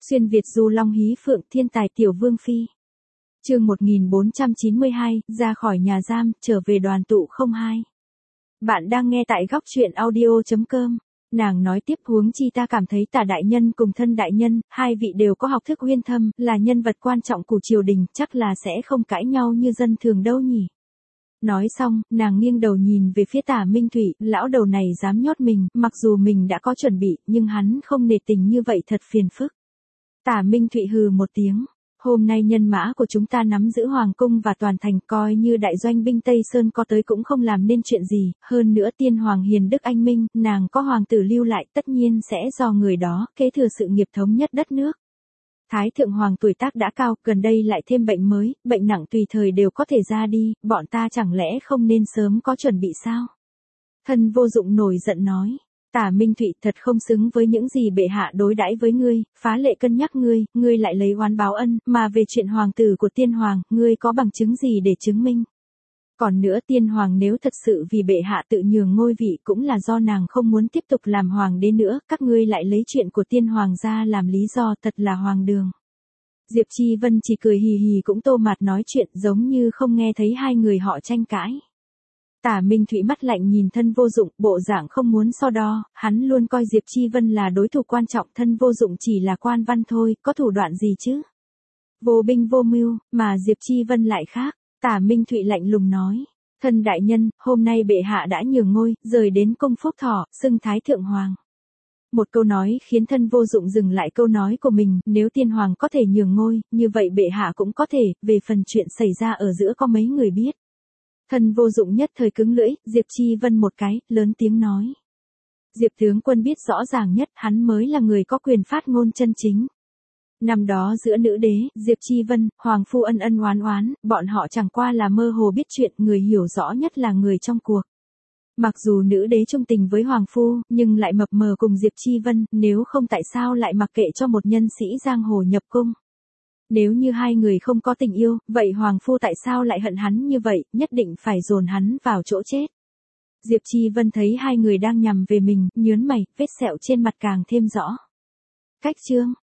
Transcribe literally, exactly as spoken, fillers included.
Xuyên Việt du long hí phượng thiên tài tiểu vương phi. Chương một nghìn bốn trăm chín mươi hai, ra khỏi nhà giam, trở về đoàn tụ không hai. Bạn đang nghe tại góc truyện audio chấm com. Nàng nói tiếp, huống chi ta cảm thấy Tả đại nhân cùng Thân đại nhân, hai vị đều có học thức uyên thâm, là nhân vật quan trọng của triều đình, chắc là sẽ không cãi nhau như dân thường đâu nhỉ. Nói xong, nàng nghiêng đầu nhìn về phía Tả Minh Thụy, lão đầu này dám nhốt mình, mặc dù mình đã có chuẩn bị, nhưng hắn không nể tình như vậy thật phiền phức. Tả Minh Thụy hừ một tiếng. Hôm nay nhân mã của chúng ta nắm giữ hoàng cung và toàn thành, coi như đại doanh binh Tây Sơn có tới cũng không làm nên chuyện gì, hơn nữa tiên hoàng hiền đức anh minh, nàng có hoàng tử lưu lại tất nhiên sẽ do người đó kế thừa sự nghiệp thống nhất đất nước. Thái thượng hoàng tuổi tác đã cao, gần đây lại thêm bệnh mới, bệnh nặng tùy thời đều có thể ra đi, bọn ta chẳng lẽ không nên sớm có chuẩn bị sao? Thân Vô Dụng nổi giận nói. Tả Minh Thụy, thật không xứng với những gì bệ hạ đối đãi với ngươi, phá lệ cân nhắc ngươi, ngươi lại lấy oán báo ân, mà về chuyện hoàng tử của tiên hoàng, ngươi có bằng chứng gì để chứng minh? Còn nữa, tiên hoàng nếu thật sự vì bệ hạ tự nhường ngôi vị cũng là do nàng không muốn tiếp tục làm hoàng đế nữa, các ngươi lại lấy chuyện của tiên hoàng ra làm lý do, thật là hoàng đường. Diệp Chi Vân chỉ cười hì hì cũng tô mặt nói chuyện, giống như không nghe thấy hai người họ tranh cãi. Tả Minh Thụy mắt lạnh nhìn Thân Vô Dụng, bộ dạng không muốn so đo, hắn luôn coi Diệp Chi Vân là đối thủ quan trọng, Thân Vô Dụng chỉ là quan văn thôi, có thủ đoạn gì chứ? Vô binh vô mưu, mà Diệp Chi Vân lại khác. Tả Minh Thụy lạnh lùng nói, Thân đại nhân, hôm nay bệ hạ đã nhường ngôi, rời đến cung Phúc Thọ, xưng Thái thượng hoàng. Một câu nói khiến Thân Vô Dụng dừng lại câu nói của mình, nếu tiên hoàng có thể nhường ngôi, như vậy bệ hạ cũng có thể, về phần chuyện xảy ra ở giữa có mấy người biết. Thân Vô Dụng nhất thời cứng lưỡi, Diệp Chi Vân một cái, lớn tiếng nói. Diệp tướng quân biết rõ ràng nhất, hắn mới là người có quyền phát ngôn chân chính. Năm đó giữa nữ đế, Diệp Chi Vân, hoàng phu ân ân oán oán, bọn họ chẳng qua là mơ hồ biết chuyện, người hiểu rõ nhất là người trong cuộc. Mặc dù nữ đế trung tình với hoàng phu, nhưng lại mập mờ cùng Diệp Chi Vân, nếu không tại sao lại mặc kệ cho một nhân sĩ giang hồ nhập cung. Nếu như hai người không có tình yêu, vậy hoàng phu tại sao lại hận hắn như vậy, nhất định phải dồn hắn vào chỗ chết. Diệp Chi Vân thấy hai người đang nhằm về mình, nhớn mày, vết sẹo trên mặt càng thêm rõ. Cách chương